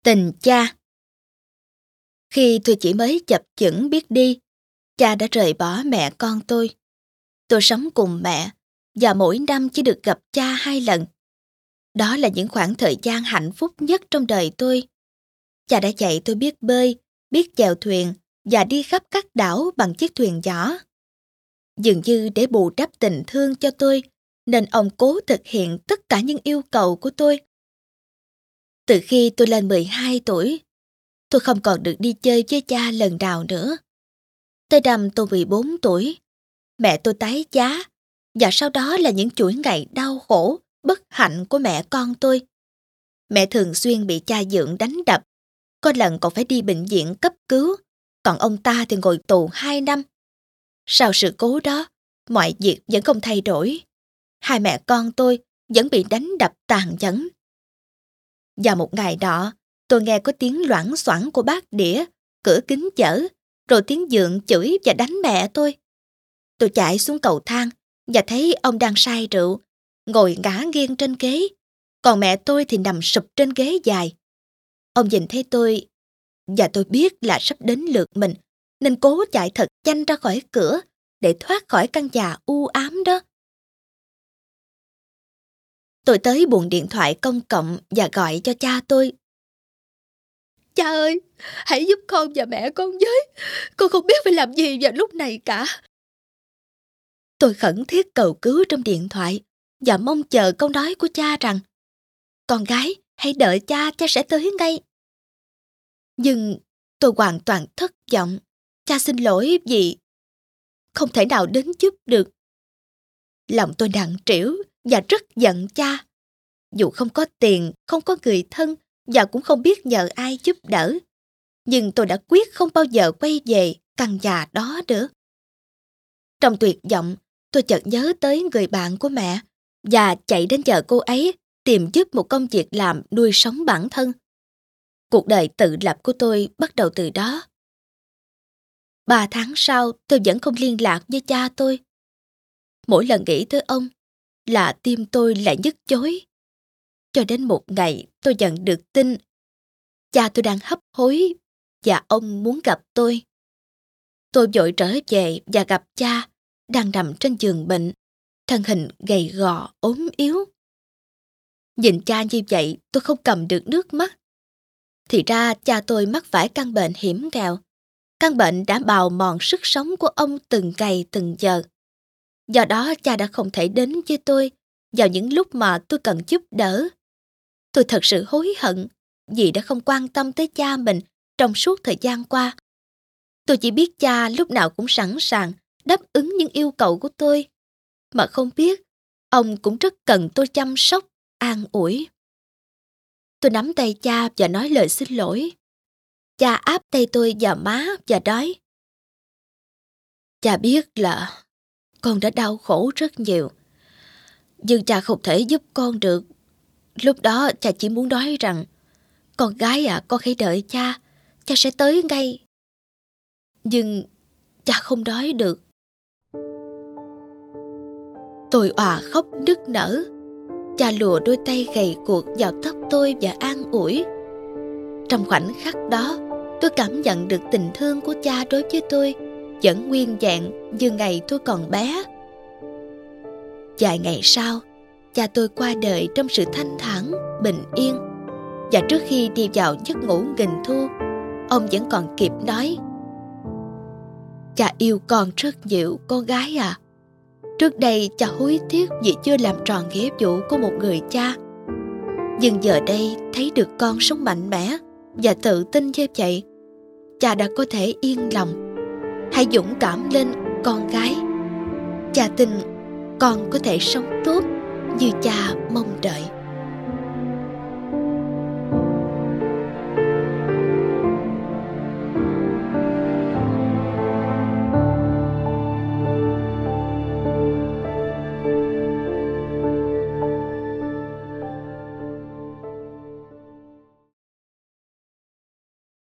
Tình cha. Khi tôi chỉ mới chập chững biết đi, cha đã rời bỏ mẹ con tôi. Tôi sống cùng mẹ và mỗi năm chỉ được gặp cha 2 lần. Đó là những khoảng thời gian hạnh phúc nhất trong đời tôi. Cha đã dạy tôi biết bơi, biết chèo thuyền và đi khắp các đảo bằng chiếc thuyền nhỏ. Dường như để bù đắp tình thương cho tôi, nên ông cố thực hiện tất cả những yêu cầu của tôi. Từ khi tôi lên 12 tuổi, tôi không còn được đi chơi với cha lần nào nữa. Tới năm tôi 14 tuổi, mẹ tôi tái giá, và sau đó là những chuỗi ngày đau khổ, bất hạnh của mẹ con tôi. Mẹ thường xuyên bị cha dượng đánh đập, có lần còn phải đi bệnh viện cấp cứu, còn ông ta thì ngồi tù 2 năm. Sau sự cố đó, mọi việc vẫn không thay đổi. Hai mẹ con tôi vẫn bị đánh đập tàn nhẫn. Và một ngày nọ, tôi nghe có tiếng loảng xoảng của bát đĩa, cửa kính chở, rồi tiếng dượng chửi và đánh mẹ tôi. Tôi chạy xuống cầu thang và thấy ông đang say rượu, ngồi ngả nghiêng trên ghế, còn mẹ tôi thì nằm sụp trên ghế dài. Ông nhìn thấy tôi, và tôi biết là sắp đến lượt mình, nên cố chạy thật nhanh ra khỏi cửa để thoát khỏi căn nhà u ám đó. Tôi tới buồng điện thoại công cộng và gọi cho cha tôi. Cha ơi, hãy giúp con và mẹ con với. Con không biết phải làm gì vào lúc này cả. Tôi khẩn thiết cầu cứu trong điện thoại và mong chờ câu nói của cha rằng: con gái, hãy đợi cha, cha sẽ tới ngay. Nhưng tôi hoàn toàn thất vọng. Cha xin lỗi vì không thể nào đến giúp được. Lòng tôi nặng trĩu và rất giận cha. Dù không có tiền, không có người thân và cũng không biết nhờ ai giúp đỡ, nhưng tôi đã quyết không bao giờ quay về căn nhà đó nữa. Trong tuyệt vọng, tôi chợt nhớ tới người bạn của mẹ và chạy đến nhờ cô ấy tìm giúp một công việc làm nuôi sống bản thân. Cuộc đời tự lập của tôi bắt đầu từ đó. 3 tháng sau, tôi vẫn không liên lạc với cha tôi. Mỗi lần nghĩ tới ông là tim tôi lại nhức nhối. Cho đến một ngày tôi nhận được tin cha tôi đang hấp hối và ông muốn gặp tôi. Tôi vội trở về và gặp cha đang nằm trên giường bệnh, thân hình gầy gò, ốm yếu. Nhìn cha như vậy, tôi không cầm được nước mắt. Thì ra cha tôi mắc phải căn bệnh hiểm nghèo. Căn bệnh đã bào mòn sức sống của ông từng ngày từng giờ. Do đó cha đã không thể đến với tôi vào những lúc mà tôi cần giúp đỡ. Tôi thật sự hối hận vì đã không quan tâm tới cha mình trong suốt thời gian qua. Tôi chỉ biết cha lúc nào cũng sẵn sàng đáp ứng những yêu cầu của tôi, mà không biết ông cũng rất cần tôi chăm sóc, an ủi. Tôi nắm tay cha và nói lời xin lỗi. Cha áp tay tôi vào má và nói: cha biết là con đã đau khổ rất nhiều, nhưng cha không thể giúp con được. Lúc đó cha chỉ muốn nói rằng: con gái à, con hãy đợi cha, cha sẽ tới ngay. Nhưng cha không nói được. Tôi òa khóc nức nở. Cha lùa đôi tay gầy guộc vào tóc tôi và an ủi. Trong khoảnh khắc đó, tôi cảm nhận được tình thương của cha đối với tôi vẫn nguyên vẹn như ngày tôi còn bé. Vài ngày sau, cha tôi qua đời trong sự thanh thản, bình yên. Và trước khi đi vào giấc ngủ nghìn thu, ông vẫn còn kịp nói: cha yêu con rất nhiều, con gái à. Trước đây cha hối tiếc vì chưa làm tròn nghĩa vụ của một người cha. Nhưng giờ đây thấy được con sống mạnh mẽ và tự tin như vậy, cha đã có thể yên lòng. Hãy dũng cảm lên, con gái. Cha tin con có thể sống tốt như cha mong đợi.